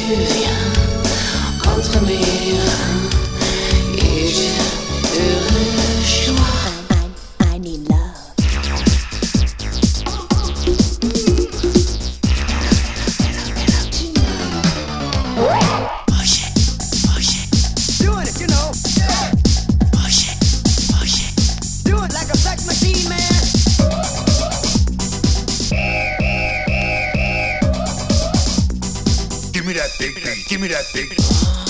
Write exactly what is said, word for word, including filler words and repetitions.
viens entre mes reins et je te rejoins. I, I need love. Push it, push it. Doing it, you know. Push it, push it. Do it like a sex machine, man. Give me that big beat, give me that big beat.